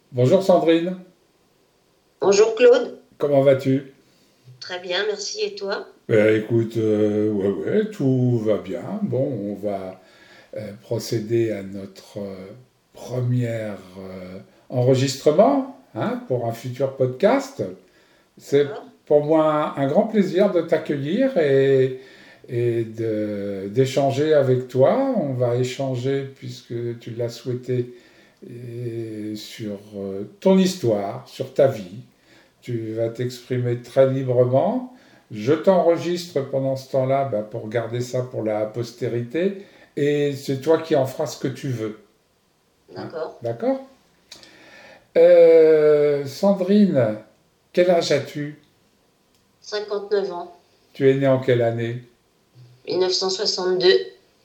Bonjour Sandrine, Bonjour Claude, comment vas-tu? très bien, merci. Et toi? Écoute, ouais, tout va bien. Bon, on va procéder à notre premier enregistrement hein, pour un futur podcast. C'est D'accord. pour moi un grand plaisir de t'accueillir d'échanger avec toi. On va échanger, puisque tu l'as souhaité, sur ton histoire, sur ta vie. Tu vas t'exprimer très librement. Je t'enregistre pendant ce temps-là pour garder ça pour la postérité. Et c'est toi qui en feras ce que tu veux. Hein. D'accord. D'accord. Sandrine, quel âge as-tu? 59 ans. Tu es née en quelle année? 1962.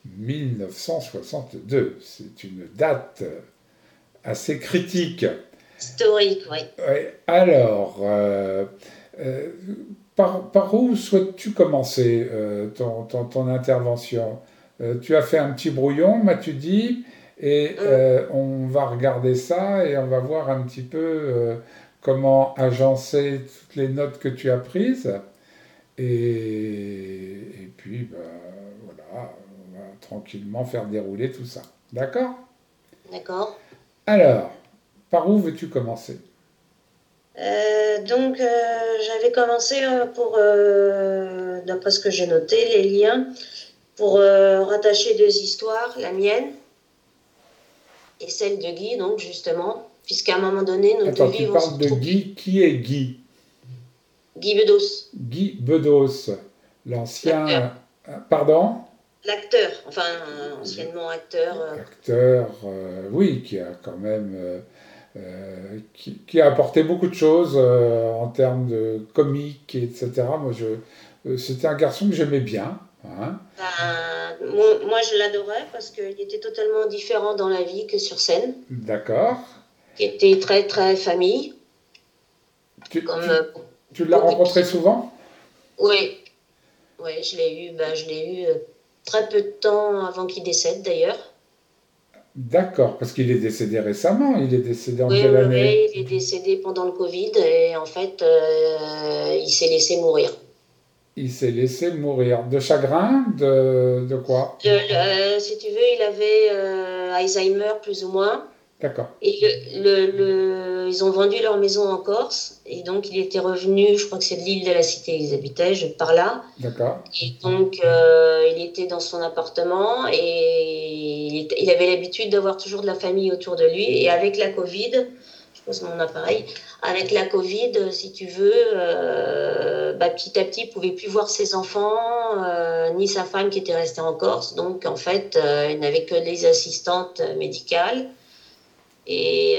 1962. C'est une date assez critique. Historique, oui. Ouais. Alors, euh, par où souhaites-tu commencer ton intervention? Tu as fait un petit brouillon, m'as-tu dit, et Hum, on va regarder ça et on va voir un petit peu comment agencer toutes les notes que tu as prises. Et puis, voilà, on va tranquillement faire dérouler tout ça. D'accord? d'accord. Alors, par où veux-tu commencer? J'avais commencé d'après ce que j'ai noté, les liens pour rattacher deux histoires, la mienne et celle de Guy, donc justement, puisqu'à un moment donné, nos deux Attends, tu vies vont parles de s'entrechoquer. Guy. Qui est Guy? Guy Bedos, Guy Bedos, l'acteur. l'ancien, pardon, L'acteur, enfin, anciennement acteur. acteur, oui, qui a quand même, qui a apporté beaucoup de choses en termes de comique, etc. C'était un garçon que j'aimais bien. Hein. Moi, je l'adorais parce qu'il était totalement différent dans la vie que sur scène, D'accord. qui était très, très famille, Tu, comme tu, tu l'as beaucoup de rencontré personnes. souvent? Oui, oui, je l'ai eu très peu de temps avant qu'il décède d'ailleurs. D'accord, parce qu'il est décédé récemment. Il est décédé en Oui, quelle oui, année? oui, il est décédé pendant le Covid et en fait, il s'est laissé mourir. Il s'est laissé mourir. De chagrin? De quoi? Si tu veux, il avait Alzheimer plus ou moins. D'accord, Et ils ont vendu leur maison en Corse, et donc il était revenu, je crois que c'est de l'île de la Cité qu'ils habitaient, par là. d'accord. Et donc il était dans son appartement et il avait l'habitude d'avoir toujours de la famille autour de lui. Et avec la Covid, je pose mon appareil, avec la Covid, si tu veux, petit à petit, il pouvait plus voir ses enfants, ni sa femme qui était restée en Corse. Donc en fait, il n'avait que les assistantes médicales. Et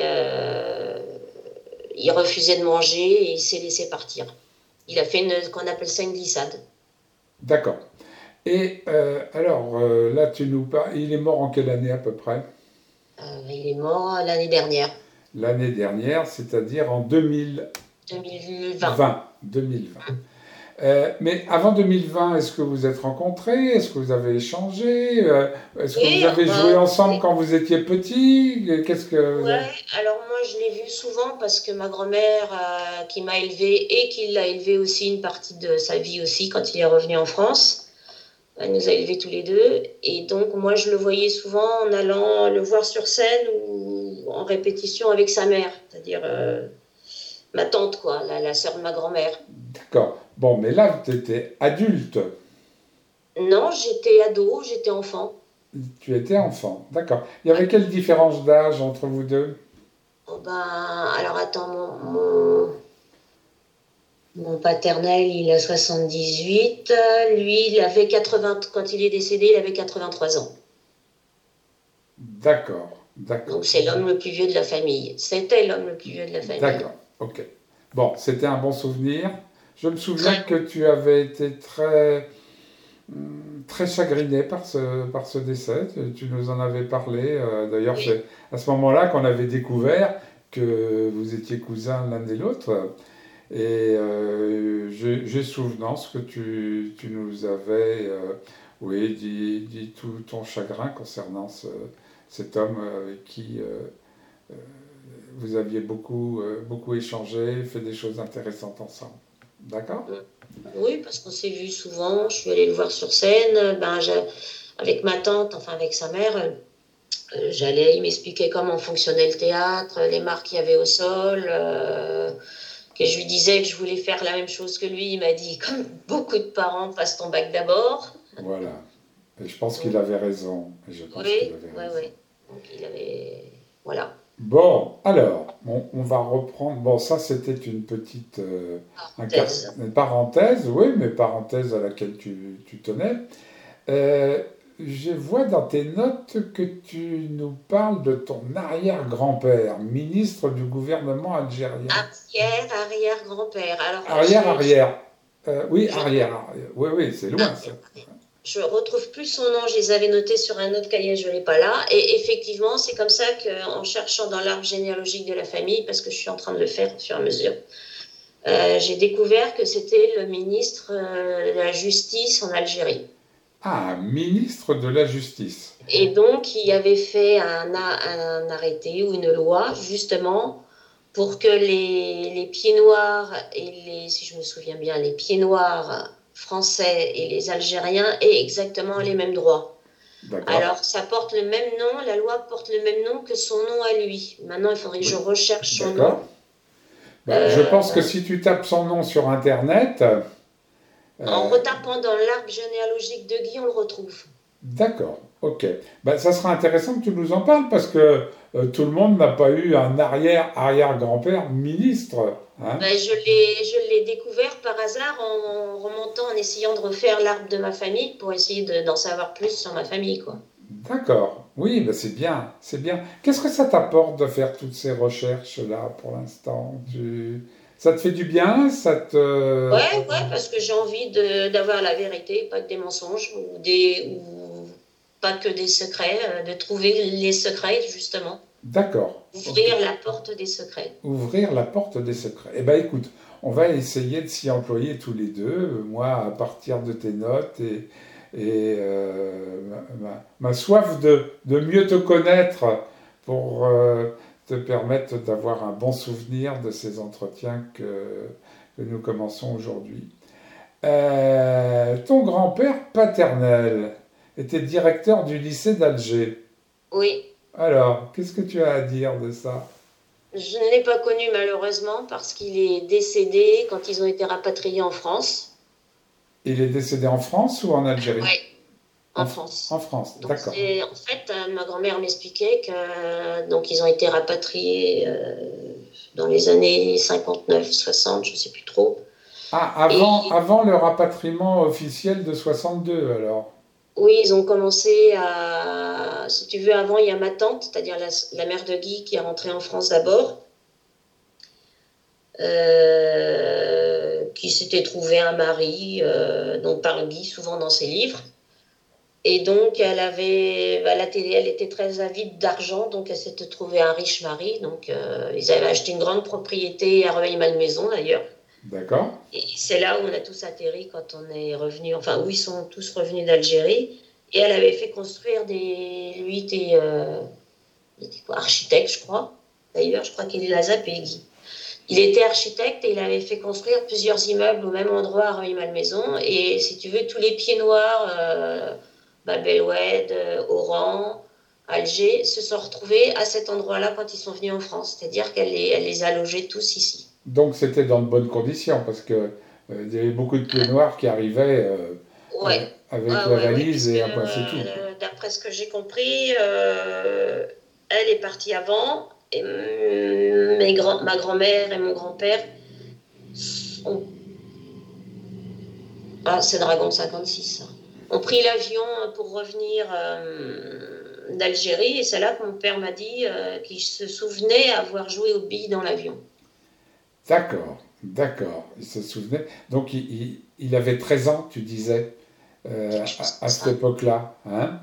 il refusait de manger et il s'est laissé partir. Il a fait ce qu'on appelle ça une glissade. D'accord. Et alors, là, tu nous parles. Il est mort en quelle année à peu près? Il est mort l'année dernière, L'année dernière, c'est-à-dire en 2020. 2020. 2020. Mais avant 2020, est-ce que vous êtes rencontrés? Est-ce que vous avez échangé? Est-ce que vous Oui, avez joué bah, ensemble quand vous étiez petit? Qu'est-ce que vous avez... ouais, alors moi je l'ai vu souvent parce que ma grand-mère qui m'a élevée et qui l'a élevé aussi une partie de sa vie aussi quand il est revenu en France. Elle nous a élevés tous les deux. Et donc, moi, je le voyais souvent en allant le voir sur scène ou en répétition avec sa mère, c'est-à-dire ma tante, quoi, la sœur de ma grand-mère. D'accord. Bon, mais là, tu étais adulte. Non, j'étais ado, j'étais enfant. Tu étais enfant. D'accord. Il y avait Ouais. quelle différence d'âge entre vous deux? Oh ben, alors attends, mon paternel, il a 78. Lui, il avait 80, quand il est décédé, il avait 83 ans. D'accord. D'accord. Donc, c'est l'homme le plus vieux de la famille. C'était l'homme le plus vieux de la famille. D'accord. Ok. Bon, c'était un bon souvenir. Je me souviens Très que tu avais été très, très chagriné par ce décès. Tu nous en avais parlé. D'ailleurs, oui. c'est à ce moment-là qu'on avait découvert que vous étiez cousins l'un et l'autre. Et j'ai souvenance que tu nous avais oui, dit tout ton chagrin concernant cet homme avec qui vous aviez beaucoup échangé, fait des choses intéressantes ensemble. D'accord? Oui, parce qu'on s'est vu souvent. Je suis allée le voir sur scène. Avec ma tante, enfin avec sa mère, il m'expliquait comment fonctionnait le théâtre, les marques qu'il y avait au sol. Que je lui disais que je voulais faire la même chose que lui. Il m'a dit, comme beaucoup de parents, passe ton bac d'abord. Voilà. Et je pense qu'il Donc, avait raison. Et je pense qu'il oui, avait oui, raison. oui. Donc il avait. Voilà. Bon, alors, on va reprendre. Bon, ça, c'était une petite Parenthèse. une parenthèse, oui, mais parenthèse à laquelle tu tenais. Euh, je vois dans tes notes que tu nous parles de ton arrière-grand-père, ministre du gouvernement algérien. Arrière-grand-père. Alors, Arrière-arrière. Oui, je, arrière-arrière. Oui, oui, c'est loin, ça. je retrouve plus son nom. Je les avais notés sur un autre cahier, je ne l'ai pas là. Et effectivement, c'est comme ça qu'en cherchant dans l'arbre généalogique de la famille, parce que je suis en train de le faire au fur et à mesure, j'ai découvert que c'était le ministre de la Justice en Algérie. Ah, ministre de la Justice. Et donc, il avait fait un arrêté ou une loi, justement, pour que les pieds noirs si je me souviens bien, les pieds noirs français et les Algériens aient exactement les mêmes droits. D'accord. Alors, ça porte le même nom, la loi porte le même nom que son nom à lui. Maintenant, il faudrait que je Oui. recherche son nom. D'accord. Bah, je Euh, pense que si tu tapes son nom sur Internet, En euh, retapant dans l'arbre généalogique de Guy, on le retrouve. d'accord, ok. Bah, ça sera intéressant que tu nous en parles parce que tout le monde n'a pas eu un arrière-arrière-grand-père ministre. Hein. Ben, je l'ai découvert par hasard en remontant, en essayant de refaire l'arbre de ma famille pour essayer d'en savoir plus sur ma famille, quoi. D'accord, oui, bah, c'est bien, c'est bien. Qu'est-ce que ça t'apporte de faire toutes ces recherches-là pour l'instant? Ça te fait du bien? Ça te... Ouais, ouais, parce que j'ai envie d'avoir la vérité, pas que des mensonges, ou pas que des secrets, de trouver les secrets, justement. D'accord, ok. Ouvrir la porte des secrets. Ouvrir la porte des secrets. Eh bien, écoute, on va essayer de s'y employer tous les deux. Moi, à partir de tes notes et ma soif de mieux te connaître pour te permettre d'avoir un bon souvenir de ces entretiens que nous commençons aujourd'hui. Ton grand-père paternel était directeur du lycée d'Alger. Oui, Alors, qu'est-ce que tu as à dire de ça? je ne l'ai pas connu malheureusement parce qu'il est décédé quand ils ont été rapatriés en France. Il est décédé en France ou en Algérie? Oui, En, en en France. France, Donc d'accord. en fait, ma grand-mère m'expliquait que donc ils ont été rapatriés dans les années 59, 60, je ne sais plus trop. Ah, Et avant le rapatriement officiel de 62, alors. oui, ils ont commencé si tu veux, avant, il y a ma tante, c'est-à-dire la mère de Guy, qui est rentrée en France d'abord, qui s'était trouvé un mari, dont parle Guy souvent dans ses livres. Et donc, elle était très avide d'argent, donc elle s'était trouvée un riche mari. Donc, ils avaient acheté une grande propriété à Rueil-Malmaison, d'ailleurs. D'accord. Et c'est là où on a tous atterri quand on est revenu, enfin, où ils sont tous revenus d'Algérie. Et elle avait fait construire lui il était quoi, architecte, je crois. D'ailleurs, je crois qu'il l'a zappé, Guy. Il était architecte et il avait fait construire plusieurs immeubles au même endroit à Rueil-Malmaison. Et si tu veux, tous les pieds noirs, Bab el Oued, Oran, Alger, se sont retrouvés à cet endroit-là quand ils sont venus en France. C'est-à-dire elle les a logés tous ici. Donc c'était dans de bonnes conditions, parce que il y avait beaucoup de pieds noirs qui arrivaient Ouais, avec la ouais, valise puisque et un point c'est tout, quoi. d'après ce que j'ai compris, elle est partie avant et ma grand-mère et mon grand-père ont, c'est Dragon 56, ça, ont pris l'avion pour revenir d'Algérie et c'est là que mon père m'a dit qu'il se souvenait avoir joué aux billes dans l'avion. D'accord, d'accord. Il se souvenait. Donc il avait 13 ans, tu disais, Quelque chose comme à cette ça. époque-là. Hein.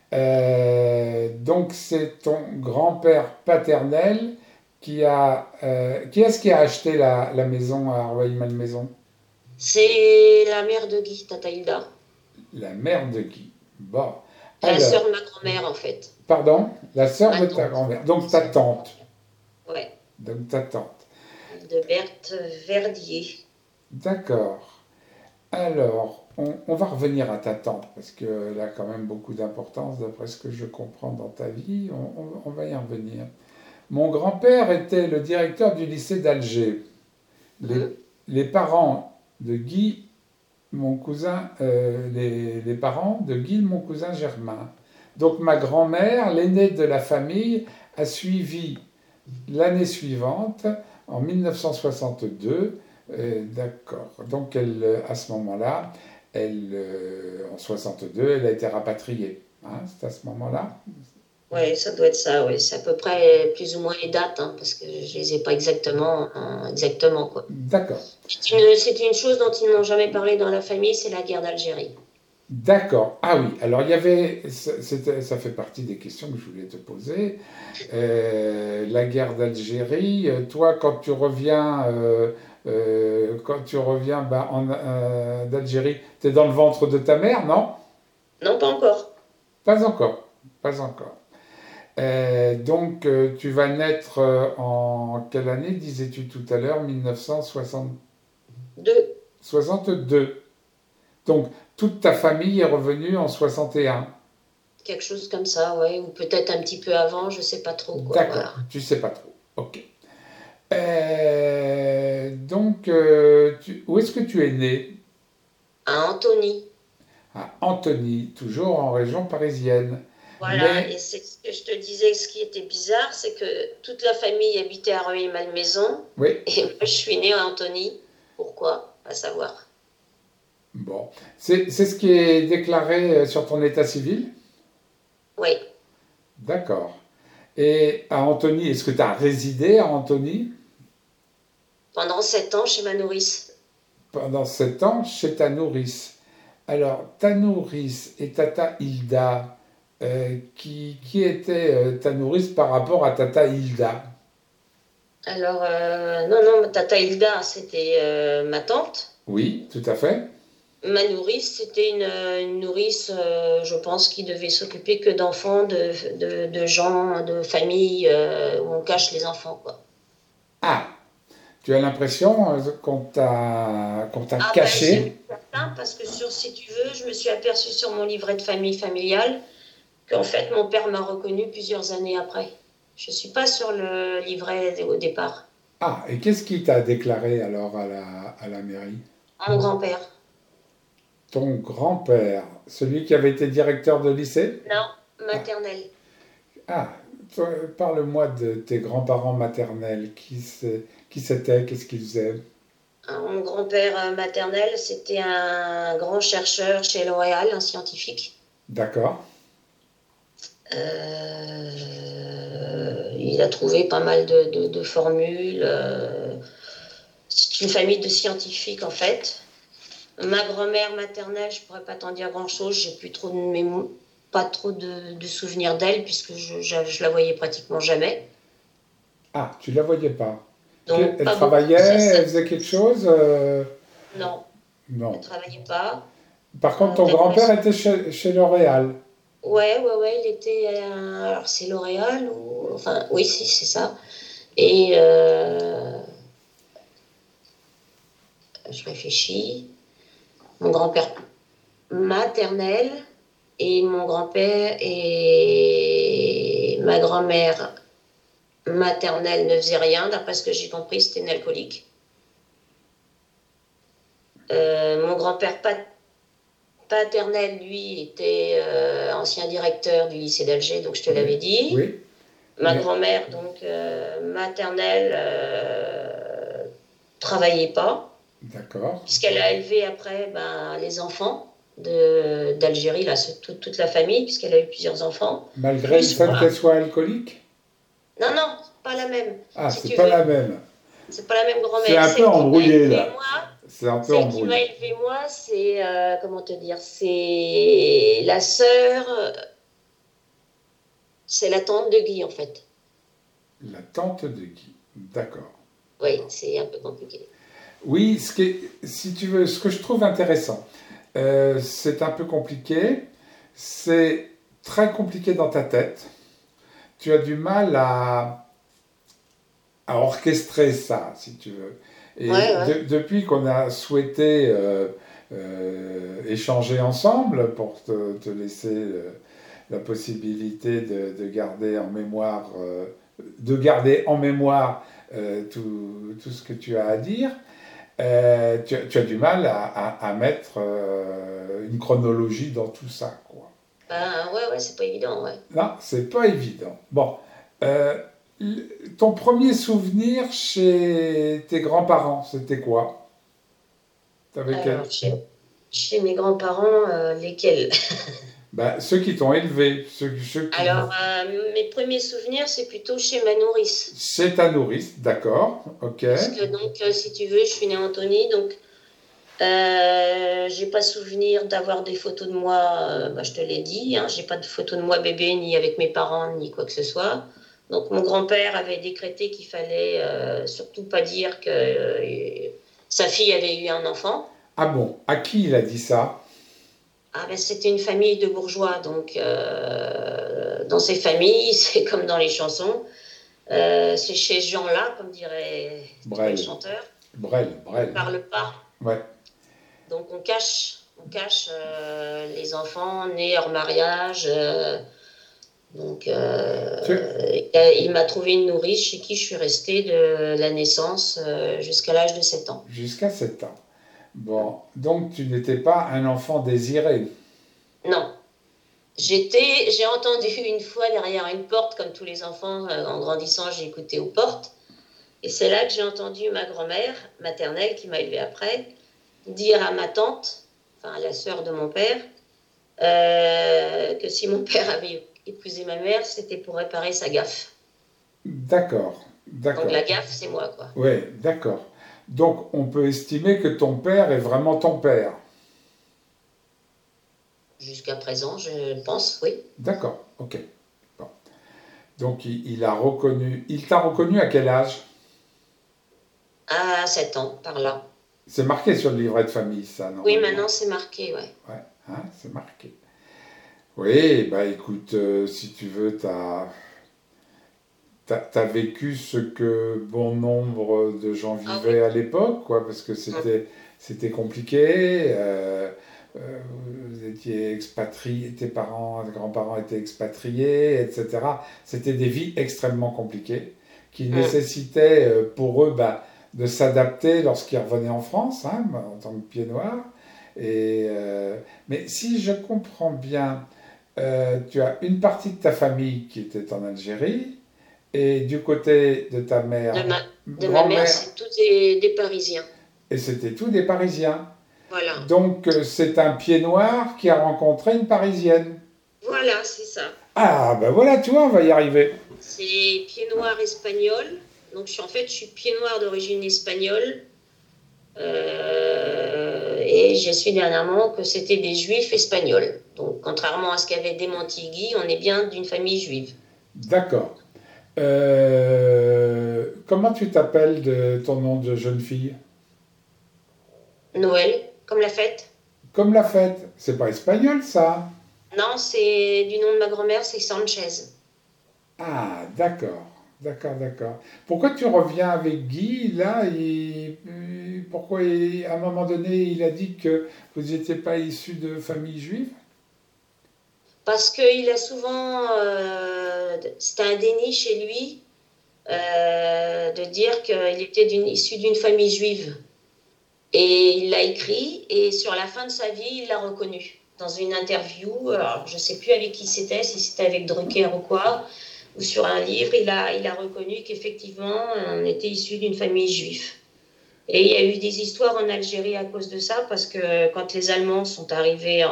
Donc c'est ton grand-père paternel qui est-ce qui a acheté la maison à Rueil-Malmaison? C'est la mère de Guy, Tata Hilda. La mère de qui? Bon. La Alors, sœur de ma grand-mère, en fait. pardon, la sœur Ma de ta tante. grand-mère. Donc ta tante. Ouais. Donc ta tante. de Berthe Verdier. D'accord. Alors, on va revenir à ta tante, parce qu'elle a quand même beaucoup d'importance, d'après ce que je comprends dans ta vie. On va y revenir. Mon grand-père était le directeur du lycée d'Alger. Les, Hum. les parents de Guy, mon cousin, les parents de Guy, mon cousin Germain. Donc ma grand-mère, l'aînée de la famille, a suivi l'année suivante, en 1962, d'accord. Donc à ce moment-là, en 62, elle a été rapatriée. Hein, c'est à ce moment-là. Oui, ça doit être ça, oui. C'est à peu près plus ou moins les dates, hein, parce que je les ai pas exactement, exactement, quoi. D'accord. C'est une chose dont ils n'ont jamais parlé dans la famille, c'est la guerre d'Algérie. D'accord. Ah oui, alors il y avait, ça fait partie des questions que je voulais te poser. La guerre d'Algérie, toi quand tu reviens d'Algérie, tu es dans le ventre de ta mère, non? Non, pas encore. Pas encore, pas encore. Donc tu vas naître en quelle année, disais-tu tout à l'heure, Deux, 1962. Donc toute ta famille est revenue en 61. quelque chose comme ça, ouais. Ou peut-être un petit peu avant, je sais pas trop, quoi. D'accord, Voilà. tu sais pas trop. Ok. Donc, où est-ce que tu es né? À Antony. À Antony, toujours en région parisienne. Voilà, et Mais, c'est ce que je te disais, ce qui était bizarre, c'est que toute la famille habitait à Rueil-Malmaison, oui, et moi je suis née à Antony. Pourquoi? Pas savoir. bon. C'est ce qui est déclaré sur ton état civil? Oui, D'accord. Et à Antony, est-ce que tu as résidé à Antony pendant 7 ans chez ma nourrice. pendant 7 ans chez ta nourrice? Alors, ta nourrice et Tata Hilda, qui était ta nourrice par rapport à Tata Hilda? Alors, non, non, Tata Hilda, c'était ma tante. Oui, tout à fait. Ma nourrice, c'était une nourrice, je pense, qui devait s'occuper que d'enfants, de gens, de familles où on cache les enfants, quoi. Ah, tu as l'impression qu'on t'a Ah ben, c'est caché? certain, parce que si tu veux, je me suis aperçue sur mon livret de famille familiale qu'en fait, mon père m'a reconnue plusieurs années après. Je suis pas sur le livret au départ. Ah, et qu'est-ce qui t'a déclaré alors à la mairie? Mon grand-père. Ton grand-père, celui qui avait été directeur de lycée? Non, Ah, maternelle. ah, parle-moi de tes grands-parents maternels. Qui c'était? Qu'est-ce qu'ils faisaient? Mon grand-père maternel, c'était un grand chercheur chez L'Oréal, un scientifique. D'accord. Il a trouvé pas mal de formules. C'est une famille de scientifiques en fait. Ma grand-mère maternelle, je pourrais pas t'en dire grand-chose. J'ai plus trop pas trop de souvenirs d'elle puisque je la voyais pratiquement jamais. Ah, tu la voyais pas. Donc Elle pas beaucoup. travaillait, elle faisait quelque chose? Non, elle Non. travaillait pas. Par contre, ton Peut-être grand-père était chez L'Oréal. ouais, ouais, ouais, il était. Alors, c'est L'Oréal ou. Enfin, oui, si, c'est ça. Et je réfléchis. Mon grand-père maternel et mon grand-père et ma grand-mère maternelle ne faisaient rien. D'après ce que j'ai compris, c'était une alcoolique. Mon grand-père paternel, lui, était ancien directeur du lycée d'Alger, donc je te Oui, l'avais dit. oui, Ma mais grand-mère, donc maternelle, travaillait pas, d'accord. puisqu'elle a élevé après ben, les enfants d'Algérie, là, toute la famille, puisqu'elle a eu plusieurs enfants. Malgré le Plus fait moi. qu'elle soit alcoolique? Non, non, pas la même, Ah, si c'est tu pas veux. la même. C'est pas la même C'est grand-mère. un peu Celle qui m'a embrouillé élevée, là. moi, C'est un peu celle qui m'a embrouillé. élevée, moi, c'est, comment te dire, c'est la sœur, c'est la tante de Guy, en fait. La tante de Guy. D'accord. Oui, c'est un peu compliqué. Oui, si tu veux, ce que je trouve intéressant, c'est un peu compliqué. C'est très compliqué dans ta tête. Tu as du mal à orchestrer ça, si tu veux. Et Ouais, ouais. depuis qu'on a souhaité échanger ensemble pour te laisser la possibilité de garder en mémoire, tout ce que tu as à dire, tu as du mal à mettre une chronologie dans tout ça, quoi. Ben, ouais, ouais, c'est pas évident, ouais. Là, c'est pas évident. Bon, euh, ton premier souvenir chez tes grands-parents, c'était quoi? T'avais quel? Alors, chez mes grands-parents, lesquels? Ben, ceux qui t'ont élevé, ceux qui... Alors, mes premiers souvenirs, c'est plutôt chez ma nourrice. C'est ta nourrice, d'accord, ok. Puisque, donc, si tu veux, je suis née en Antony, donc j'ai pas souvenir d'avoir des photos de moi, bah, je te l'ai dit, hein, j'ai pas de photos de moi bébé, ni avec mes parents, ni quoi que ce soit. Donc, mon grand-père avait décrété qu'il fallait surtout pas dire que sa fille avait eu un enfant. Ah bon, à qui il a dit ça? Ah ben, c'était une famille de bourgeois, donc dans ces familles, c'est comme dans les chansons, c'est chez ce gens-là, comme dirait le Brel, chanteur, on ne Brel. parle pas. Ouais. Donc on cache les enfants nés hors mariage. Donc Tu- il m'a trouvé une nourrice chez qui je suis restée de la naissance jusqu'à l'âge de 7 ans. Jusqu'à 7 ans. Bon, donc tu n'étais pas un enfant désiré. Non, j'ai entendu une fois derrière une porte, comme tous les enfants, en grandissant, j'ai écouté aux portes. Et c'est là que j'ai entendu ma grand-mère maternelle, qui m'a élevée après, dire à ma tante, enfin à la sœur de mon père, que si mon père avait épousé ma mère, c'était pour réparer sa gaffe. D'accord, Donc d'accord. la gaffe, c'est moi, quoi. Oui, d'accord. Donc on peut estimer que ton père est vraiment ton père. Jusqu'à présent, je pense, oui. D'accord, ok. Bon. Donc il t'a reconnu à quel âge? À 7 ans, par là. C'est marqué sur le livret de famille, ça, Oui, normalement. maintenant, c'est marqué, ouais. Ouais, hein, c'est marqué. Oui, bah écoute, si tu veux, t'as vécu ce que bon nombre de gens Ah oui. vivaient à l'époque, quoi, parce que c'était compliqué. Vous étiez expatriés, tes parents, tes grands-parents étaient expatriés, etc. C'était des vies extrêmement compliquées qui Mm. nécessitaient pour eux bah, de s'adapter lorsqu'ils revenaient en France, hein, en tant que pied noir. Mais si je comprends bien, tu as une partie de ta famille qui était en Algérie, et du côté de ta De mère, ma, de ma mère, grand-mère, c'est tous des Parisiens. et c'était tous des Parisiens. Voilà. Donc c'est un pied noir qui a rencontré une Parisienne. Voilà, c'est ça. Ah ben voilà, tu vois, on va y arriver. C'est pied noir espagnol. Donc, je suis pied noir d'origine espagnole. Et j'ai su dernièrement que c'était des juifs espagnols. Donc, contrairement à ce qu'avait démenti Guy, on est bien d'une famille juive. D'accord. Comment tu t'appelles de ton nom de jeune fille? Noël, comme la fête. Comme la fête. C'est pas espagnol ça. Non, c'est du nom de ma grand-mère, c'est Sanchez. Ah, d'accord. D'accord, d'accord. Pourquoi tu reviens avec Guy là pourquoi à un moment donné il a dit que vous n'étiez pas issus de famille juive? Parce qu'il a souvent, c'était un déni chez lui de dire qu'il était issu d'une famille juive. Et il l'a écrit, et sur la fin de sa vie, il l'a reconnu. Dans une interview, alors je ne sais plus avec qui c'était, si c'était avec Drucker ou quoi, ou sur un livre, il a reconnu qu'effectivement, on était issu d'une famille juive. Et il y a eu des histoires en Algérie à cause de ça, parce que quand les Allemands sont arrivés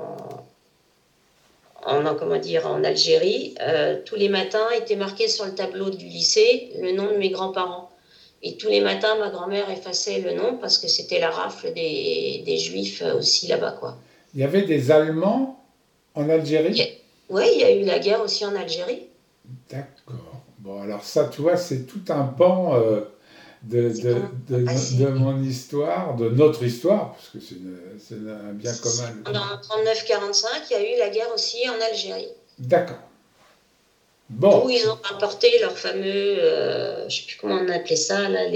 comment dire, en Algérie, tous les matins était marqué sur le tableau du lycée le nom de mes grands-parents. Et tous les matins, ma grand-mère effaçait le nom parce que c'était la rafle des Juifs aussi là-bas, quoi. Il y avait des Allemands en Algérie? Oui, il y a eu la guerre aussi en Algérie. D'accord. Bon, alors ça, tu vois, c'est tout un pan de, C'est de, comment ça de, passé. de mon histoire, de notre histoire, parce que c'est un bien commun. Pendant 39-45, il y a eu la guerre aussi en Algérie. D'accord. Bon, D'où ils ont rapporté leur fameux, je ne sais plus comment on appelait ça, là,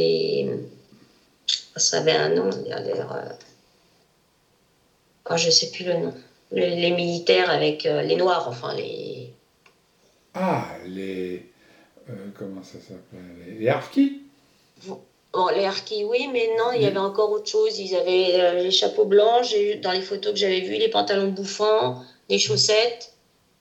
ça avait un nom, il a l'air, je ne sais plus le nom. Les militaires avec les Noirs, enfin les. les... comment ça s'appelle? Les harkis? Bon, les harkis, oui, mais non, il y avait encore autre chose. Ils avaient les chapeaux blancs, j'ai eu dans les photos que j'avais vues, les pantalons bouffants, les chaussettes.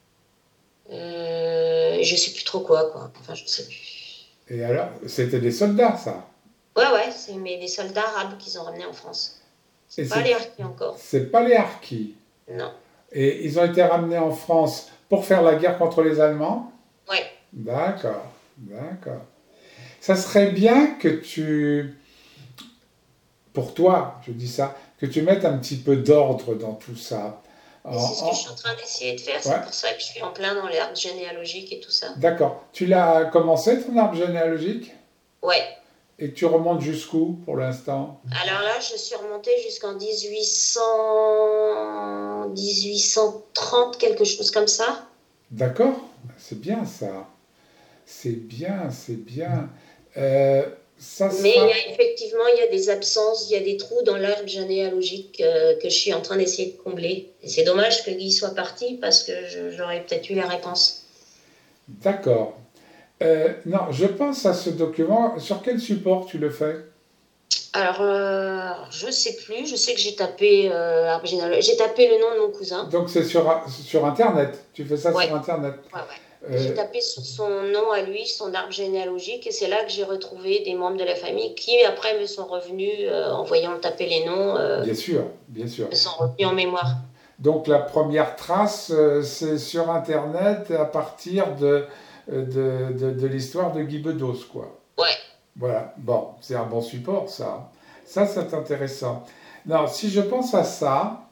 Je sais plus trop quoi. Enfin, je sais plus. Et alors, c'était des soldats, ça? Ouais, c'est mais des soldats arabes qu'ils ont ramenés en France. Et C'est pas les harkis encore. c'est pas les harkis. Non. Et ils ont été ramenés en France pour faire la guerre contre les Allemands? Ouais. D'accord, d'accord. Ça serait bien que pour toi, je dis ça, que tu mettes un petit peu d'ordre dans tout ça. Et c'est ce que je suis en train d'essayer de faire. Ouais, C'est pour ça que je suis en plein dans les arbres généalogiques et tout ça. d'accord. Tu l'as commencé ton arbre généalogique? Ouais. Et tu remontes jusqu'où pour l'instant? Alors là, je suis remontée jusqu'en 1830, quelque chose comme ça. D'accord, c'est bien ça. C'est bien, c'est bien. Euh, Ça Mais sera. effectivement, il y a des absences, il y a des trous dans l'arbre généalogique que je suis en train d'essayer de combler. Et c'est dommage que Guy soit parti parce que j'aurais peut-être eu la réponse. D'accord. Non, je pense à ce document. Sur quel support tu le fais? Alors, je sais plus. Je sais que j'ai tapé arbre généalogique. J'ai tapé le nom de mon cousin. Donc c'est sur Internet. Tu fais ça sur Ouais, Internet. ouais. J'ai Euh, tapé sur son nom à lui, son arbre généalogique, et c'est là que j'ai retrouvé des membres de la famille qui après me sont revenus en voyant taper les noms, Bien sûr, bien sûr. me sont revenus en mémoire. Donc la première trace, c'est sur Internet à partir de l'histoire de Guy Bedos, quoi. Ouais. Voilà. Bon, c'est un bon support, ça. Ça, c'est intéressant. Non, si je pense à ça,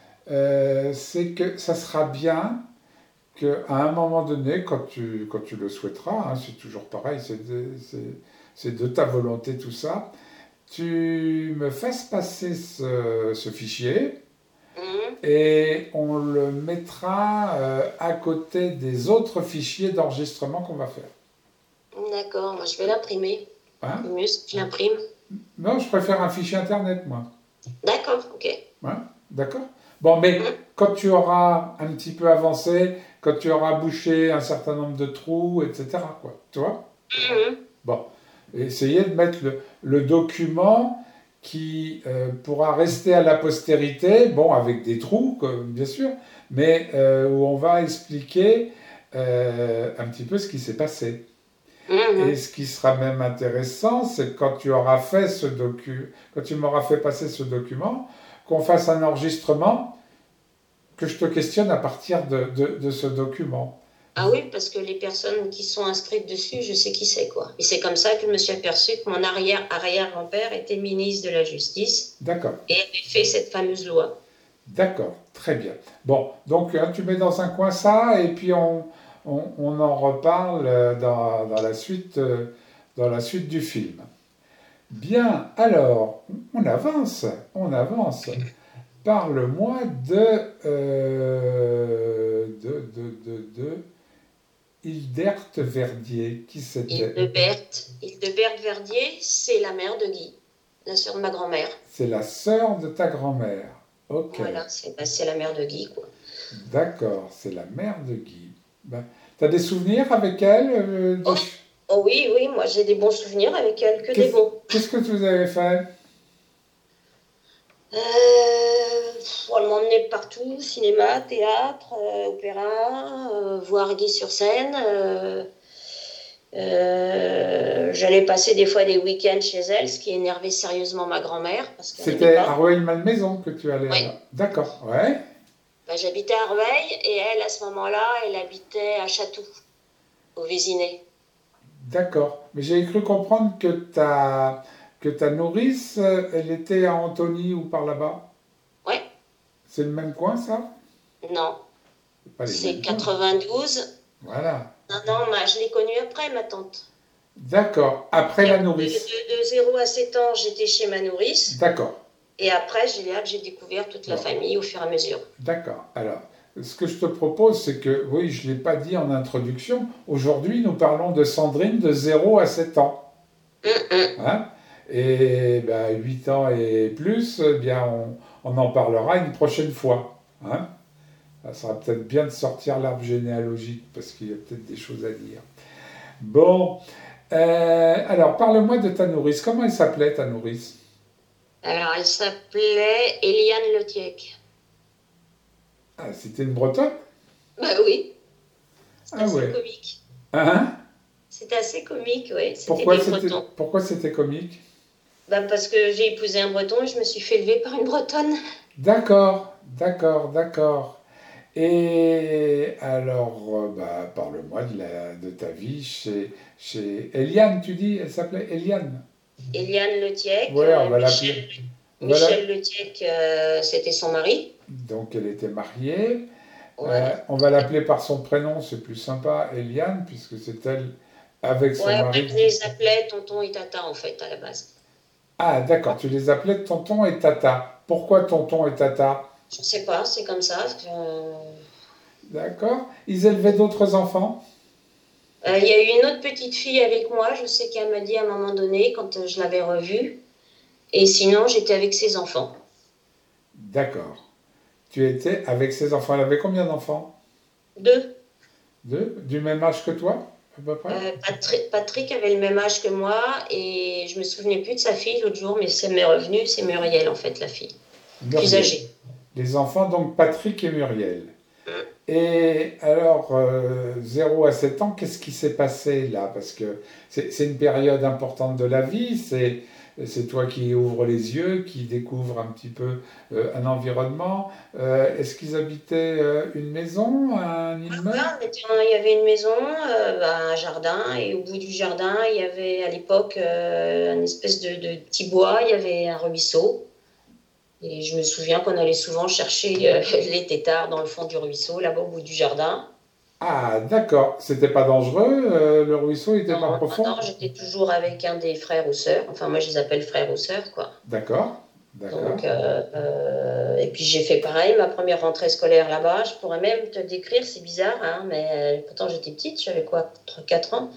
c'est que ça sera bien qu'à un moment donné, quand tu le souhaiteras, hein, c'est toujours pareil, c'est de ta volonté tout ça, tu me fasses passer ce fichier Mhm. et on le mettra à côté des autres fichiers d'enregistrement qu'on va faire. D'accord, moi je vais l'imprimer. Hein? Le mieux, c'est que je l'imprime. Non, je préfère un fichier internet, moi. D'accord, ok. Hein? D'accord? Bon, mais Mhm. quand tu auras un petit peu avancé, quand tu auras bouché un certain nombre de trous, etc., quoi, tu vois? Mhm. Bon, essayez de mettre le document qui pourra rester à la postérité, bon, avec des trous, bien sûr, mais où on va expliquer un petit peu ce qui s'est passé. Et Mhm. ce qui sera même intéressant, c'est que quand tu auras fait quand tu m'auras fait passer ce document, qu'on fasse un enregistrement, que je te questionne à partir de ce document. Ah oui, parce que les personnes qui sont inscrites dessus, je sais qui c'est, quoi. Et c'est comme ça que je me suis aperçue que mon arrière-arrière-grand-père était ministre de la Justice D'accord. et avait fait cette fameuse loi. D'accord, très bien. Bon, donc hein, tu mets dans un coin ça et puis on en reparle dans la suite du film. Bien, alors, on avance, on avance. Parle-moi de Hildert Verdier. Qui c'était? Hildebert Verdier, c'est la mère de Guy, la sœur de ma grand-mère. C'est la sœur de ta grand-mère. Ok, Voilà, c'est la mère de Guy, quoi. d'accord, c'est la mère de Guy. Ben, t'as des souvenirs avec elle Oh, oh oui, moi j'ai des bons souvenirs avec elle, que des Qu'est-ce bons. qu'est-ce que vous avez fait? Elle m'emmenait partout, cinéma, théâtre, opéra, voir Guy sur scène. J'allais passer des fois des week-ends chez elle, ce qui énervait sérieusement ma grand-mère, parce qu'elle n'aimait C'était à pas. Rueil-Malmaison que tu allais Oui, là. D'accord, ouais. bah, j'habitais à Rueil et elle, à ce moment-là, elle habitait à Chatou, au Vésinet. D'accord. Mais j'ai cru comprendre que ta nourrice, elle était à Antony ou par là-bas. Ouais, C'est le même coin, ça? non, C'est pas les c'est mêmes coins. 92. Voilà. Non, je l'ai connue après, ma tante. D'accord. Après la nourrice. De 0 à 7 ans, j'étais chez ma nourrice. D'accord. Et après, j'ai là que j'ai découvert toute la Bon. famille au fur et à mesure. D'accord. Alors, ce que je te propose, c'est que, oui, je ne l'ai pas dit en introduction, aujourd'hui, nous parlons de Sandrine de 0 à 7 ans. Hein? Et ben, 8 ans et plus, eh bien, on en parlera une prochaine fois. Hein? Ça sera peut-être bien de sortir l'arbre généalogique, parce qu'il y a peut-être des choses à dire. Bon, alors, parle-moi de ta nourrice. Comment elle s'appelait, ta nourrice? Alors, elle s'appelait Eliane Letiec. Ah, c'était une Bretonne? Bah oui, c'est Ah assez ouais. comique. Hein? C'est assez comique, oui. C'était Pourquoi des c'était, Bretons. pourquoi c'était comique? Bah, parce que j'ai épousé un Breton et je me suis fait élever par une Bretonne. D'accord, d'accord, d'accord. Et alors, bah, parle-moi de ta vie chez Eliane, tu dis? Elle s'appelait Eliane? Eliane Letiec, Ouais, on va l'appeler. Voilà. Michel Letiec, c'était son mari. Donc, elle était mariée. Voilà. On va l'appeler par son prénom, c'est plus sympa, Eliane, puisque c'est elle avec son Ouais, moi mari je qui... les appelais tonton et tata en fait à la base. Ah, d'accord, tu les appelais tonton et tata. Pourquoi tonton et tata? Je sais pas, c'est comme ça. D'accord. Ils élevaient d'autres enfants? Il y a eu une autre petite fille avec moi, je sais qu'elle m'a dit à un moment donné quand je l'avais revue. Et sinon, j'étais avec ses enfants. D'accord. Tu étais avec ses enfants. Elle avait combien d'enfants? Deux. Deux? Du même âge que toi, à peu près? Patrick avait le même âge que moi et je me souvenais plus de sa fille l'autre jour, mais c'est m'est revenu, c'est Muriel en fait, la fille, plus Muriel. âgée. Les enfants, donc Patrick et Muriel. Mm. Et alors, 0 à 7 ans, qu'est-ce qui s'est passé là? Parce que c'est une période importante de la vie, c'est toi qui ouvres les yeux, qui découvres un petit peu un environnement. Est-ce qu'ils habitaient une maison, un immeuble? Là, il y avait une maison, un jardin, et au bout du jardin, il y avait à l'époque une espèce de petit bois, il y avait un ruisseau. Et je me souviens qu'on allait souvent chercher les têtards dans le fond du ruisseau, là-bas au bout du jardin. Ah, d'accord. C'était pas dangereux, le ruisseau n'était Non, pas non, profond? non, j'étais toujours avec un des frères ou sœurs. Enfin, moi, je les appelle frères ou sœurs, quoi. D'accord, d'accord. Donc, et puis j'ai fait pareil, ma première rentrée scolaire là-bas. Je pourrais même te décrire, c'est bizarre, hein, mais pourtant j'étais petite, j'avais quoi, 4 ans.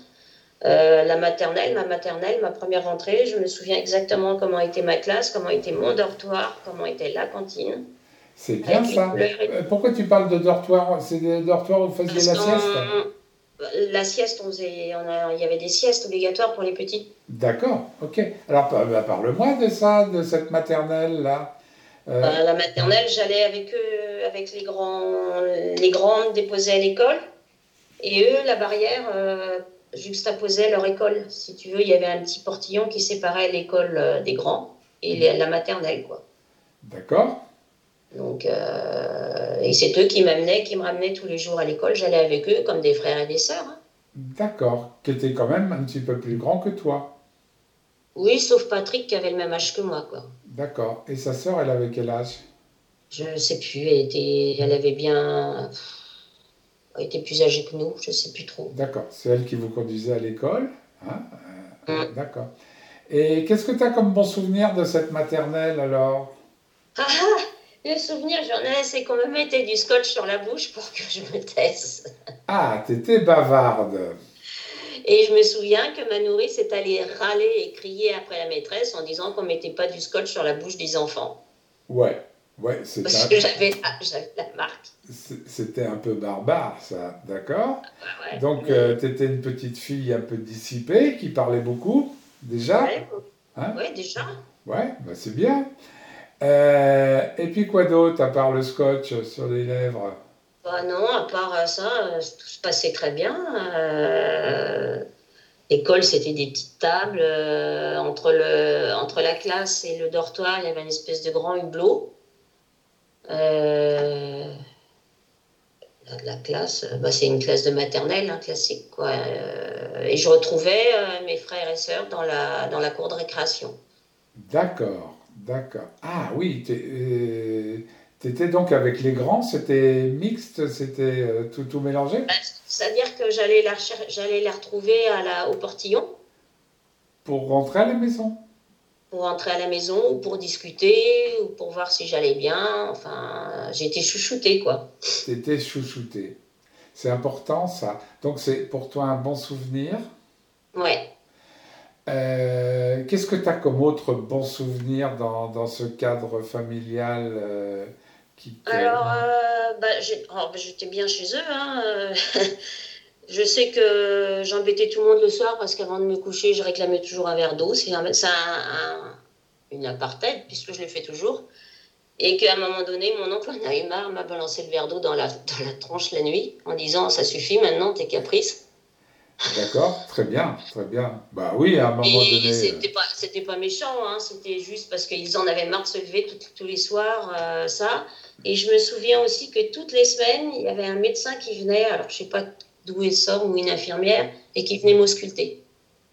Ma maternelle, ma première rentrée, je me souviens exactement comment était ma classe, comment était mon dortoir, comment était la cantine, C'est bien avec les ça. couleurs. Pourquoi tu parles de dortoir? C'est des dortoirs où vous faisiez Parce la sieste? qu'on la sieste, il y avait des siestes obligatoires pour les petits. D'accord, ok. Alors, bah, parle-moi de ça, de cette maternelle-là. Euh, La maternelle, j'allais avec eux, avec les grands me déposaient à l'école. Et eux, la barrière juxtaposait leur école. Si tu veux, il y avait un petit portillon qui séparait l'école des grands et la maternelle, quoi. d'accord, Donc, et c'est eux qui me ramenaient tous les jours à l'école. J'allais avec eux comme des frères et des sœurs, hein. d'accord. Qui était quand même un petit peu plus grand que toi. Oui, sauf Patrick qui avait le même âge que moi, quoi. D'accord. Et sa sœur, elle avait quel âge? Je sais plus, elle avait bien, elle était plus âgée que nous, je sais plus trop. D'accord. C'est elle qui vous conduisait à l'école. Hein? Hum. D'accord. Et qu'est-ce que tu as comme bon souvenir de cette maternelle alors? Ah, ah, le souvenir, j'en ai, c'est qu'on me mettait du scotch sur la bouche pour que je me taise. Ah, t'étais bavarde. Et je me souviens que ma nourrice est allée râler et crier après la maîtresse en disant qu'on mettait pas du scotch sur la bouche des enfants. Ouais, ouais, Parce que j'avais la marque. c'était un peu barbare, ça. D'accord. Ouais, Donc, mais, t'étais une petite fille un peu dissipée, qui parlait beaucoup, déjà. ouais, Hein? ouais, déjà. Ouais, bah c'est bien. Et puis quoi d'autre, à part le scotch sur les lèvres? Bah non, à part ça, tout se passait très bien. L'école, c'était des petites tables. Entre la classe et le dortoir, il y avait une espèce de grand hublot. Euh, la classe, bah, c'est une classe de maternelle, hein, classique, quoi. Et je retrouvais mes frères et sœurs dans la cour de récréation. D'accord, d'accord. Ah oui, t'étais donc avec les grands, c'était mixte, c'était tout mélangé Bah, c'est-à-dire que j'allais la retrouver au portillon. pour rentrer à la maison. pour rentrer à la maison ou pour discuter ou pour voir si j'allais bien. Enfin, j'ai été chouchoutée, quoi. T'étais chouchouté. C'est important ça. Donc c'est pour toi un bon souvenir. Ouais. Qu'est-ce que tu as comme autre bon souvenir dans ce cadre familial qui te... Alors, j'étais bien chez eux, hein. Je sais que j'embêtais tout le monde le soir parce qu'avant de me coucher, je réclamais toujours un verre d'eau. Une apartheid, puisque je le fais toujours. Et qu'à un moment donné, mon oncle en a eu marre, m'a balancé le verre d'eau dans la tronche la nuit, en disant: ça suffit maintenant, tes caprices. D'accord, très bien, très bien. Bah oui, à un moment Et donné. c'était pas méchant, hein, c'était juste parce qu'ils en avaient marre de se lever tous les soirs, ça. Et je me souviens aussi que toutes les semaines, il y avait un médecin qui venait, alors je sais pas d'où il sort, ou une infirmière, et qui venait m'ausculter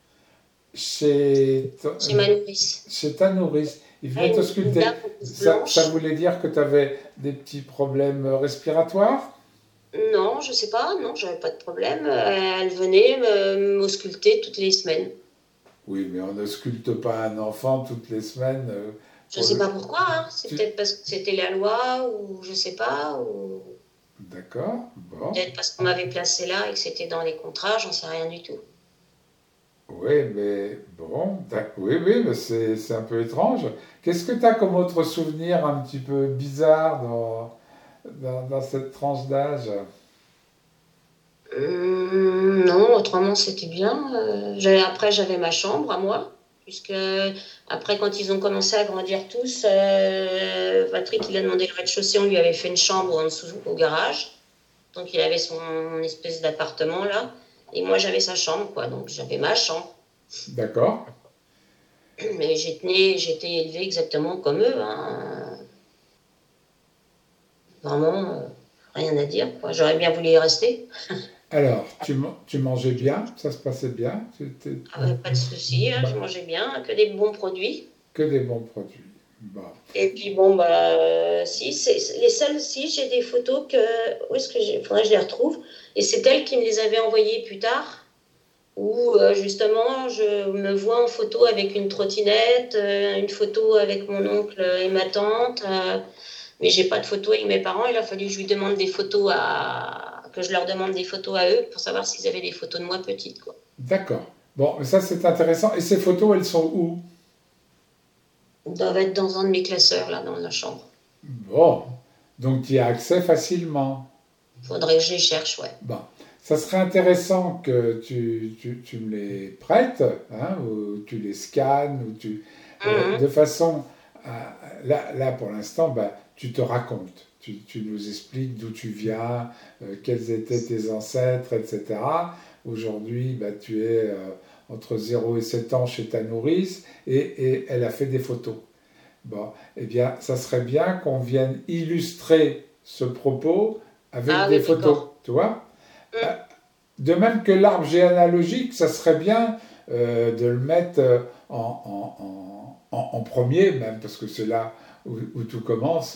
Chez, chez ma nourrice. chez ta nourrice, il Ah, venait une dame t'ausculter. Ça blanche. voulait dire que tu avais des petits problèmes respiratoires? Non, je sais pas, non, j'avais pas de problème. Elle venait m'ausculter toutes les semaines. Oui, mais on n'ausculte pas un enfant toutes les semaines Je pour sais le... pas pourquoi, hein. C'est tu- peut-être parce que c'était la loi, ou je sais pas, ou D'accord, bon. peut-être parce qu'on m'avait placé là et que c'était dans les contrats, j'en sais rien du tout. Oui, mais bon, oui, oui, mais c'est un peu étrange. Qu'est-ce que tu as comme autre souvenir un petit peu bizarre dans cette tranche d'âge? Non, autrement c'était bien. Après j'avais ma chambre à moi, puisque après quand ils ont commencé à grandir tous, Patrick il a demandé le rez-de-chaussée, on lui avait fait une chambre en dessous au garage. Donc il avait son espèce d'appartement là, et moi j'avais sa chambre quoi, donc j'avais ma chambre. D'accord, Mais j'étais élevée exactement comme eux, hein. Vraiment, rien à dire, quoi. J'aurais bien voulu y rester. alors, tu mangeais bien, ça se passait bien, Ah ouais, pas de souci, hein, je bah, mangeais bien, que des bons produits. que des bons produits. Bon, Et puis bon, bah, si, les seules, si, j'ai des photos que, où est-ce que faudrait que je les retrouve. Et c'est elle qui me les avait envoyées plus tard, où justement, je me vois en photo avec une trottinette, une photo avec mon oncle et ma tante. Mais j'ai pas de photos avec mes parents. Il a fallu que je lui demande des photos que je leur demande des photos à eux pour savoir s'ils avaient des photos de moi petite, quoi. d'accord. Bon, mais ça c'est intéressant. Et ces photos, elles sont où? Ils doivent être dans un de mes classeurs, là, dans la chambre. Bon, donc tu y as accès facilement. Faudrait que je les cherche, ouais. Bon, ça serait intéressant que tu me les prêtes, hein, ou tu les scannes, Mhm. de façon là pour l'instant, bah, tu te racontes. Tu nous expliques d'où tu viens, quels étaient tes ancêtres, etc. Aujourd'hui, bah, tu es entre 0 et 7 ans chez ta nourrice et elle a fait des photos. Bon, eh bien, ça serait bien qu'on vienne illustrer ce propos avec Ah des oui, photos, d'accord. tu vois? Mhm. De même que l'arbre généalogique, ça serait bien de le mettre en premier, même, parce que c'est là où tout commence,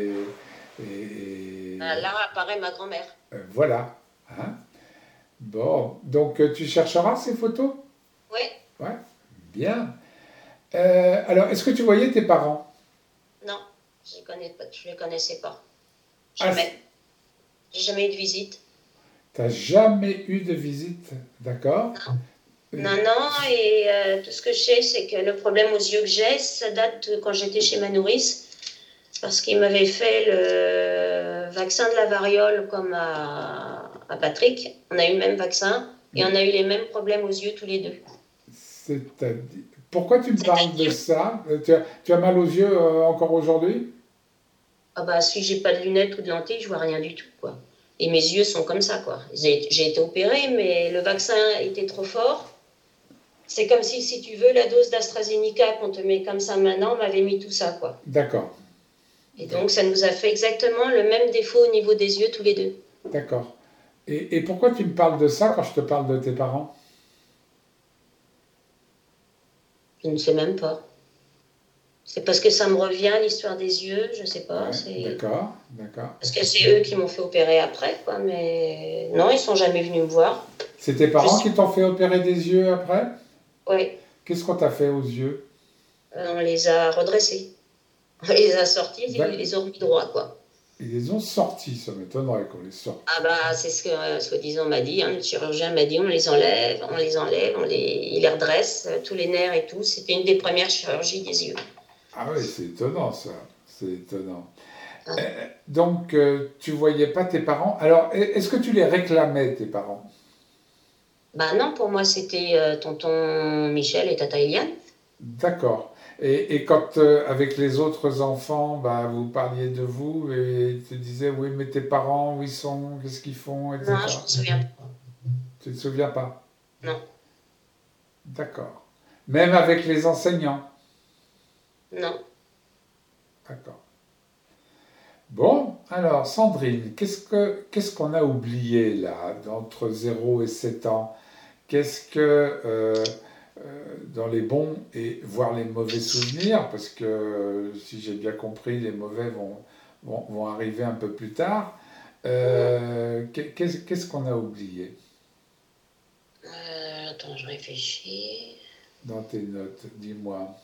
Là apparaît ma grand-mère. voilà. Hein. Bon, donc tu chercheras ces photos? Ouais. Ouais, bien. Alors, est-ce que tu voyais tes parents? Non, je les connais pas, je les connaissais pas. Ah, Jamais. J'ai jamais eu de visite. t'as jamais eu de visite, d'accord? Non, Euh, non, et tout ce que je sais, c'est que le problème aux yeux que j'ai, ça date de quand j'étais chez ma nourrice, parce qu'il m'avait fait le vaccin de la variole comme à Patrick. On a eu le même vaccin et on a eu les mêmes problèmes aux yeux tous les deux. C'est-à-dire... Pourquoi tu me parles de C'est-à-dire, ça? Tu as mal aux yeux encore aujourd'hui? ah bah, si j'ai pas de lunettes ou de lentilles, je vois rien du tout, quoi. Et mes yeux sont comme ça, quoi. J'ai été opérée, mais le vaccin était trop fort. C'est comme si tu veux, la dose d'AstraZeneca qu'on te met comme ça maintenant, on m'avait mis tout ça, quoi. D'accord, Et donc, ça nous a fait exactement le même défaut au niveau des yeux, tous les deux. d'accord. Et pourquoi tu me parles de ça quand je te parle de tes parents? Je ne sais même pas. C'est parce que ça me revient, l'histoire des yeux, je sais pas. Ouais, C'est d'accord, d'accord. parce que c'est eux qui m'ont fait opérer après, quoi. Mais non, ils sont jamais venus me voir. C'est tes Je parents suis... qui t'ont fait opérer des yeux après? Ouais. Qu'est-ce qu'on t'a fait aux yeux? On les a redressés. On les a sortis, ils D'accord. les ont remis droit, quoi. Ils les ont sortis, ça m'étonnerait qu'on les sorte. Ah bah, c'est ce que, soi-disant, m'a dit. Hein, le chirurgien m'a dit, on les enlève, il les redresse, tous les nerfs et tout. C'était une des premières chirurgies des yeux. Ah oui, c'est étonnant ça. C'est étonnant. Ah. Donc, tu voyais pas tes parents. Alors, est-ce que tu les réclamais, tes parents? Bah non, pour moi, c'était tonton Michel et tata Eliane. D'accord. Et quand, avec les autres enfants, bah, vous parliez de vous et ils te disaient, oui, mais tes parents, où ils sont, qu'est-ce qu'ils font, Non, je me etc. souviens pas. Tu ne te souviens pas? Non, D'accord. Même avec les enseignants? non. D'accord. Bon, alors Sandrine, qu'est-ce qu'on a oublié là, entre 0 et 7 ans? Qu'est-ce que, dans les bons et voire les mauvais souvenirs, parce que si j'ai bien compris, les mauvais vont arriver un peu plus tard, qu'est-ce qu'on a oublié Attends, je réfléchis. dans tes notes? Dis-moi.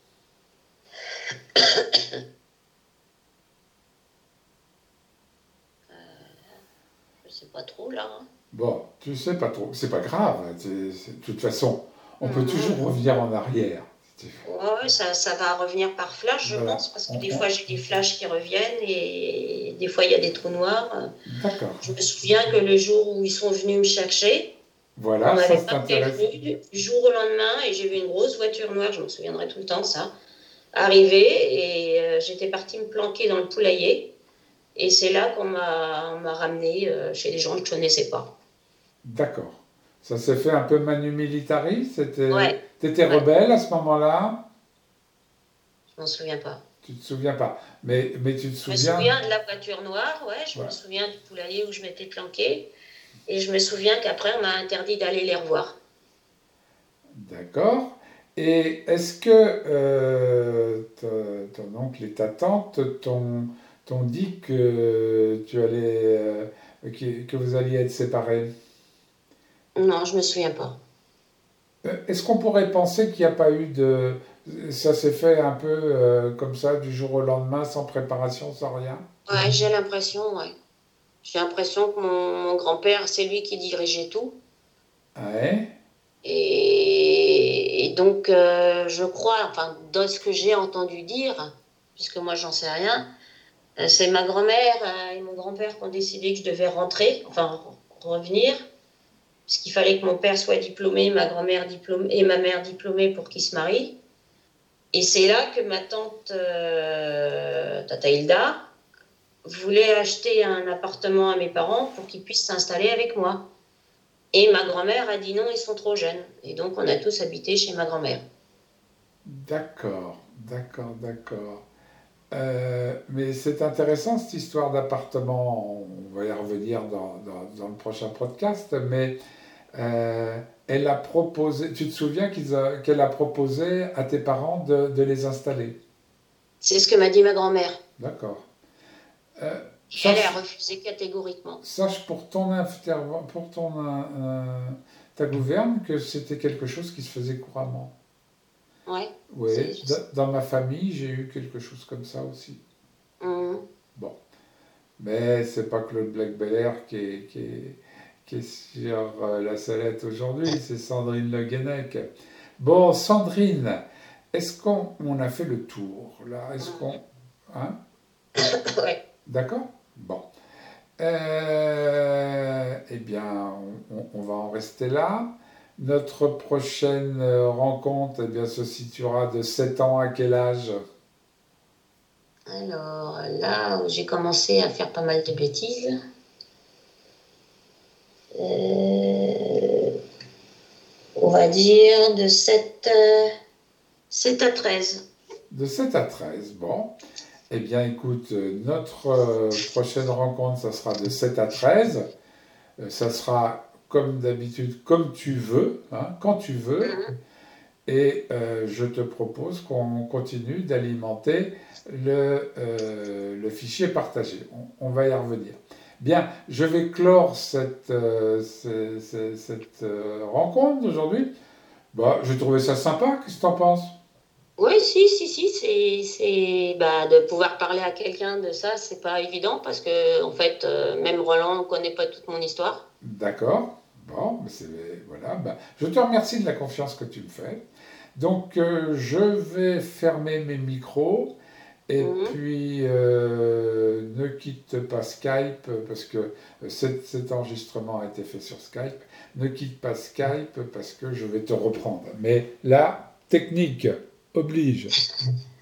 Je sais pas trop, là. Hein. Bon, tu sais pas trop, c'est pas grave, de toute façon, on peut toujours Mhm. revenir en arrière. Ouais, ouais, ça va revenir par flash, je Voilà. pense, parce que des fois, j'ai des flashs qui reviennent et des fois, il y a des trous noirs. D'accord. Je me souviens que le jour où ils sont venus me chercher, on Voilà, ça m'avait c'est pas intéressant. prévenu du jour au lendemain et j'ai vu une grosse voiture noire, je me souviendrai tout le temps, ça, arriver et j'étais partie me planquer dans le poulailler et c'est là on m'a ramené chez des gens que je connaissais pas. D'accord. Ça s'est fait un peu manu militari. Ouais, T'étais ouais, rebelle à ce moment-là. je m'en souviens pas. Tu te souviens pas. Mais tu te Je me souviens. souviens de la voiture noire, ouais, je me Voilà. souviens du poulailler où je m'étais planquée et je me souviens qu'après on m'a interdit d'aller les revoir. D'accord. Et est-ce que ton oncle et ta tante t'ont dit que tu allais que vous alliez être séparés? Non, je me souviens pas. Est-ce qu'on pourrait penser qu'il n'y a pas eu de... Ça s'est fait un peu comme ça, du jour au lendemain, sans préparation, sans rien? Ouais, j'ai l'impression, ouais. J'ai l'impression que mon grand-père, c'est lui qui dirigeait tout. Ouais. Et donc, je crois, enfin, dans ce que j'ai entendu dire, puisque moi, j'en sais rien, c'est ma grand-mère et mon grand-père qui ont décidé que je devais rentrer, enfin, revenir, puisqu'il fallait que mon père soit diplômé, ma grand-mère diplômée et ma mère diplômée pour qu'ils se marient. Et c'est là que ma tante, Tata Hilda, voulait acheter un appartement à mes parents pour qu'ils puissent s'installer avec moi. Et ma grand-mère a dit non, ils sont trop jeunes. Et donc, on a tous habité chez ma grand-mère. D'accord, d'accord, d'accord. Mais c'est intéressant cette histoire d'appartement. On va y revenir dans le prochain podcast. Mais elle a proposé. Tu te souviens qu'elle a proposé à tes parents de les installer? C'est ce que m'a dit ma grand-mère. D'accord. Euh, Et elle a sache, refusé catégoriquement. sache pour ta gouverne que c'était quelque chose qui se faisait couramment. Ouais, Oui, je sais. dans ma famille, j'ai eu quelque chose comme ça aussi. Mhm. Bon, mais c'est pas Claude Black Belair qui est sur la sellette aujourd'hui, c'est Sandrine Le Guenec. Bon, Sandrine, est-ce qu'on a fait le tour là? Est-ce qu'on. Hein? Ouais. D'accord? Bon. Eh bien, on va en rester là. Notre prochaine rencontre, eh bien, se situera de 7 ans à quel âge? Alors là, où j'ai commencé à faire pas mal de bêtises, euh, on va dire de 7 à 13. De 7 à 13. Bon. Eh bien, écoute, notre prochaine rencontre, ça sera de 7 à 13. Ça sera comme d'habitude, comme tu veux, hein, quand tu veux. Mhm. Et je te propose qu'on continue d'alimenter le fichier partagé. On va y revenir. Bien, je vais clore cette rencontre d'aujourd'hui. Bah, j'ai trouvé ça sympa. Qu'est-ce que tu en penses? Oui, si, bah, de pouvoir parler à quelqu'un de ça, c'est pas évident parce que, en fait, même Roland ne connaît pas toute mon histoire. D'accord. Bon, voilà. Bah, je te remercie de la confiance que tu me fais. Donc, je vais fermer mes micros et Mhm. puis ne quitte pas Skype parce que cet enregistrement a été fait sur Skype. Ne quitte pas Skype parce que je vais te reprendre. Mais là, technique oblige.